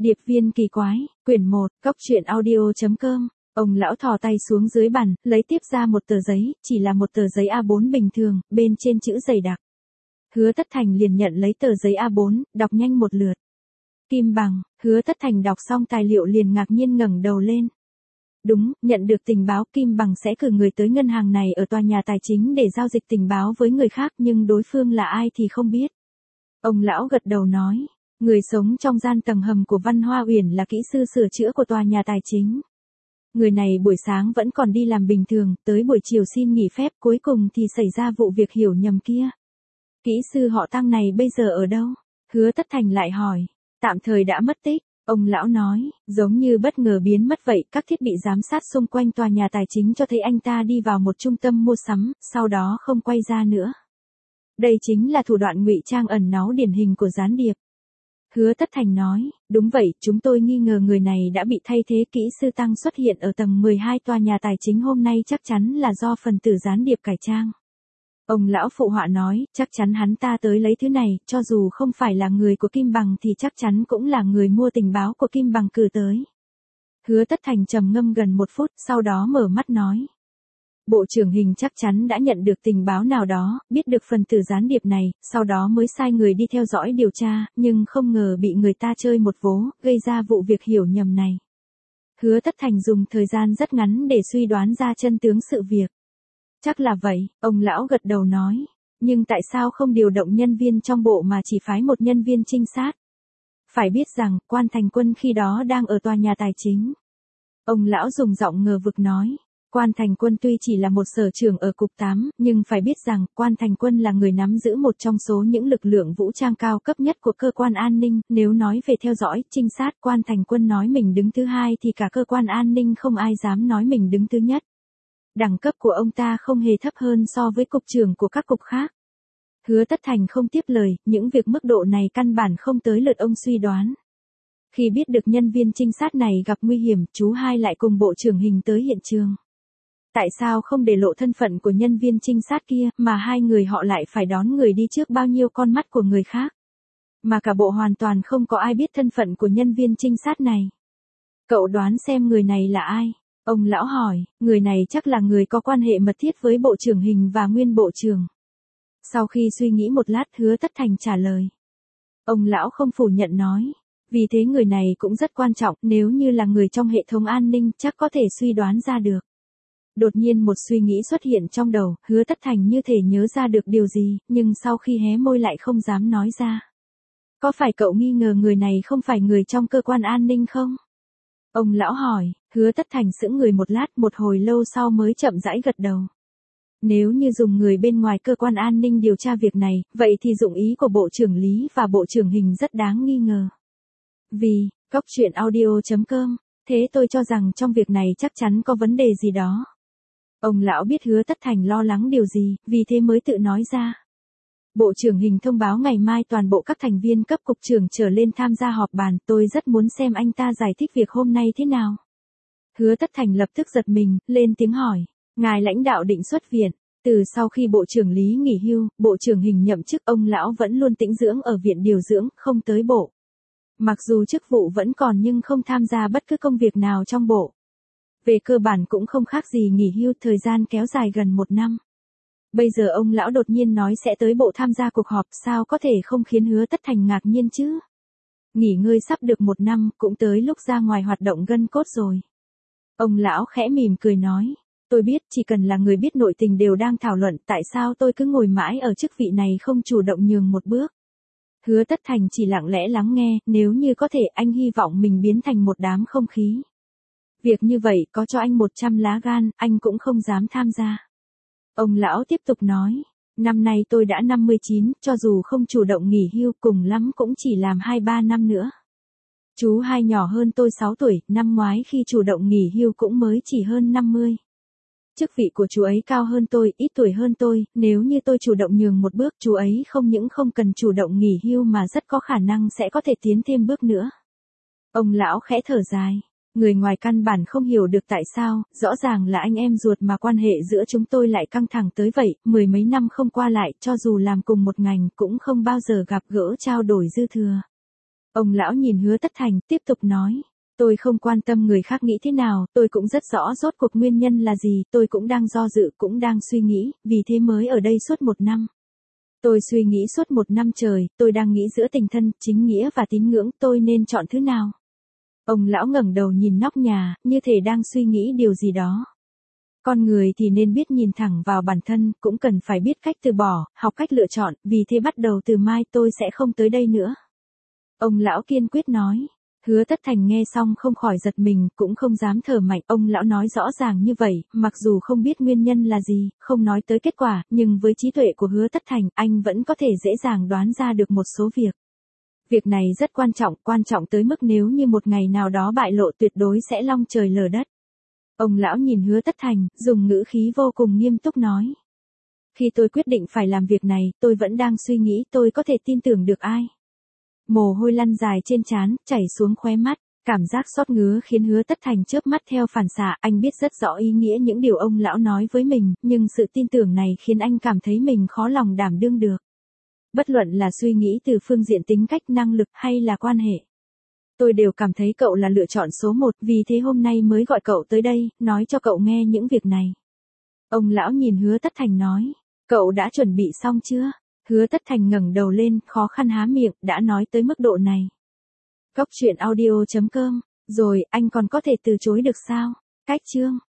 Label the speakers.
Speaker 1: Điệp viên kỳ quái, quyển 1, coctruyện.audio.com. Ông lão thò tay xuống dưới bàn, lấy tiếp ra một tờ giấy, chỉ là một tờ giấy A4 bình thường, bên trên chữ dày đặc. Hứa Tất Thành liền nhận lấy tờ giấy A4, đọc nhanh một lượt. Kim bằng, Hứa Tất Thành đọc xong tài liệu liền ngạc nhiên ngẩng đầu lên. Đúng, nhận được tình báo Kim bằng sẽ cử người tới ngân hàng này ở tòa nhà tài chính để giao dịch tình báo với người khác, nhưng đối phương là ai thì không biết. Ông lão gật đầu nói, người sống trong gian tầng hầm của Văn Hoa Uyển là kỹ sư sửa chữa của tòa nhà tài chính. Người này buổi sáng vẫn còn đi làm bình thường, tới buổi chiều xin nghỉ phép, cuối cùng thì xảy ra vụ việc hiểu nhầm kia. Kỹ sư họ Tăng này bây giờ ở đâu? Hứa Tất Thành lại hỏi. Tạm thời đã mất tích, ông lão nói, giống như bất ngờ biến mất vậy, các thiết bị giám sát xung quanh tòa nhà tài chính cho thấy anh ta đi vào một trung tâm mua sắm, sau đó không quay ra nữa. Đây chính là thủ đoạn ngụy trang ẩn náu điển hình của gián điệp. Hứa Tất Thành nói, đúng vậy, chúng tôi nghi ngờ người này đã bị thay thế. Kỹ sư Tăng xuất hiện ở tầng 12 tòa nhà tài chính hôm nay chắc chắn là do phần tử gián điệp cải trang. Ông lão phụ họa nói, chắc chắn hắn ta tới lấy thứ này, cho dù không phải là người của Kim bằng thì chắc chắn cũng là người mua tình báo của Kim bằng cử tới. Hứa Tất Thành trầm ngâm gần 1 phút, sau đó mở mắt nói. Bộ trưởng Hình chắc chắn đã nhận được tình báo nào đó, biết được phần tử gián điệp này, sau đó mới sai người đi theo dõi điều tra, nhưng không ngờ bị người ta chơi một vố, gây ra vụ việc hiểu nhầm này. Hứa Tất Thành dùng thời gian rất ngắn để suy đoán ra chân tướng sự việc. Chắc là vậy, ông lão gật đầu nói. Nhưng tại sao không điều động nhân viên trong bộ mà chỉ phái một nhân viên trinh sát? Phải biết rằng, Quan Thành Quân khi đó đang ở tòa nhà tài chính. Ông lão dùng giọng ngờ vực nói. Quan Thành Quân tuy chỉ là một sở trưởng ở cục 8, nhưng phải biết rằng, Quan Thành Quân là người nắm giữ một trong số những lực lượng vũ trang cao cấp nhất của cơ quan an ninh. Nếu nói về theo dõi, trinh sát, Quan Thành Quân nói mình đứng thứ hai thì cả cơ quan an ninh không ai dám nói mình đứng thứ nhất. Đẳng cấp của ông ta không hề thấp hơn so với cục trưởng của các cục khác. Hứa Tất Thành không tiếp lời, những việc mức độ này căn bản không tới lượt ông suy đoán. Khi biết được nhân viên trinh sát này gặp nguy hiểm, chú hai lại cùng bộ trưởng Hình tới hiện trường. Tại sao không để lộ thân phận của nhân viên trinh sát kia, mà hai người họ lại phải đón người đi trước bao nhiêu con mắt của người khác? Mà cả bộ hoàn toàn không có ai biết thân phận của nhân viên trinh sát này. Cậu đoán xem người này là ai? Ông lão hỏi, người này chắc là người có quan hệ mật thiết với bộ trưởng Hình và nguyên bộ trưởng. Sau khi suy nghĩ một lát, Hứa Tất Thành trả lời. Ông lão không phủ nhận nói, vì thế người này cũng rất quan trọng, nếu như là người trong hệ thống an ninh chắc có thể suy đoán ra được. Đột nhiên một suy nghĩ xuất hiện trong đầu, Hứa Tất Thành như thể nhớ ra được điều gì, nhưng sau khi hé môi lại không dám nói ra. Có phải cậu nghi ngờ người này không phải người trong cơ quan an ninh không? Ông lão hỏi, Hứa Tất Thành sững người một lát, một hồi lâu sau mới chậm rãi gật đầu. Nếu như dùng người bên ngoài cơ quan an ninh điều tra việc này, vậy thì dụng ý của Bộ trưởng Lý và Bộ trưởng Hình rất đáng nghi ngờ. Vì, coctruyện.audio.com, thế tôi cho rằng trong việc này chắc chắn có vấn đề gì đó. Ông lão biết Hứa Tất Thành lo lắng điều gì, vì thế mới tự nói ra. Bộ trưởng Hình thông báo ngày mai toàn bộ các thành viên cấp cục trưởng trở lên tham gia họp bàn, tôi rất muốn xem anh ta giải thích việc hôm nay thế nào. Hứa Tất Thành lập tức giật mình, lên tiếng hỏi, ngài lãnh đạo định xuất viện. Từ sau khi Bộ trưởng Lý nghỉ hưu, Bộ trưởng Hình nhậm chức, ông lão vẫn luôn tĩnh dưỡng ở viện điều dưỡng, không tới bộ. Mặc dù chức vụ vẫn còn nhưng không tham gia bất cứ công việc nào trong bộ. Về cơ bản cũng không khác gì nghỉ hưu, thời gian kéo dài gần 1 năm. Bây giờ ông lão đột nhiên nói sẽ tới bộ tham gia cuộc họp, sao có thể không khiến Hứa Tất Thành ngạc nhiên chứ? Nghỉ ngơi sắp được 1 năm, cũng tới lúc ra ngoài hoạt động gân cốt rồi. Ông lão khẽ mỉm cười nói, tôi biết, chỉ cần là người biết nội tình đều đang thảo luận tại sao tôi cứ ngồi mãi ở chức vị này không chủ động nhường một bước. Hứa Tất Thành chỉ lặng lẽ lắng nghe, nếu như có thể anh hy vọng mình biến thành một đám không khí. Việc như vậy có cho anh 100 lá gan, anh cũng không dám tham gia. Ông lão tiếp tục nói, năm nay tôi đã 59, cho dù không chủ động nghỉ hưu cùng lắm cũng chỉ làm 2-3 năm nữa. Chú hai nhỏ hơn tôi 6 tuổi, năm ngoái khi chủ động nghỉ hưu cũng mới chỉ hơn 50. Chức vị của chú ấy cao hơn tôi, ít tuổi hơn tôi, nếu như tôi chủ động nhường một bước, chú ấy không những không cần chủ động nghỉ hưu mà rất có khả năng sẽ có thể tiến thêm bước nữa. Ông lão khẽ thở dài. Người ngoài căn bản không hiểu được tại sao, rõ ràng là anh em ruột mà quan hệ giữa chúng tôi lại căng thẳng tới vậy, 10 mấy năm không qua lại, cho dù làm cùng một ngành cũng không bao giờ gặp gỡ trao đổi dư thừa. Ông lão nhìn Hứa Tất Thành, tiếp tục nói. Tôi không quan tâm người khác nghĩ thế nào, tôi cũng rất rõ rốt cuộc nguyên nhân là gì, tôi cũng đang do dự, cũng đang suy nghĩ, vì thế mới ở đây suốt 1 năm. Tôi suy nghĩ suốt 1 năm trời, tôi đang nghĩ giữa tình thân, chính nghĩa và tín ngưỡng, tôi nên chọn thứ nào? Ông lão ngẩng đầu nhìn nóc nhà, như thể đang suy nghĩ điều gì đó. Con người thì nên biết nhìn thẳng vào bản thân, cũng cần phải biết cách từ bỏ, học cách lựa chọn, vì thế bắt đầu từ mai tôi sẽ không tới đây nữa. Ông lão kiên quyết nói. Hứa Tất Thành nghe xong không khỏi giật mình, cũng không dám thở mạnh. Ông lão nói rõ ràng như vậy, mặc dù không biết nguyên nhân là gì, không nói tới kết quả, nhưng với trí tuệ của Hứa Tất Thành, anh vẫn có thể dễ dàng đoán ra được một số việc. Việc này rất quan trọng tới mức nếu như một ngày nào đó bại lộ tuyệt đối sẽ long trời lở đất. Ông lão nhìn Hứa Tất Thành, dùng ngữ khí vô cùng nghiêm túc nói. Khi tôi quyết định phải làm việc này, tôi vẫn đang suy nghĩ tôi có thể tin tưởng được ai. Mồ hôi lăn dài trên trán, chảy xuống khóe mắt, cảm giác xót ngứa khiến Hứa Tất Thành chớp mắt theo phản xạ, anh biết rất rõ ý nghĩa những điều ông lão nói với mình, nhưng sự tin tưởng này khiến anh cảm thấy mình khó lòng đảm đương được. Bất luận là suy nghĩ từ phương diện tính cách, năng lực hay là quan hệ. Tôi đều cảm thấy cậu là lựa chọn số 1, vì thế hôm nay mới gọi cậu tới đây, nói cho cậu nghe những việc này. Ông lão nhìn Hứa Tất Thành nói, cậu đã chuẩn bị xong chưa? Hứa Tất Thành ngẩng đầu lên, khó khăn há miệng, đã nói tới mức độ này. Cốc truyện audio.com, rồi, anh còn có thể từ chối được sao? Cách chương.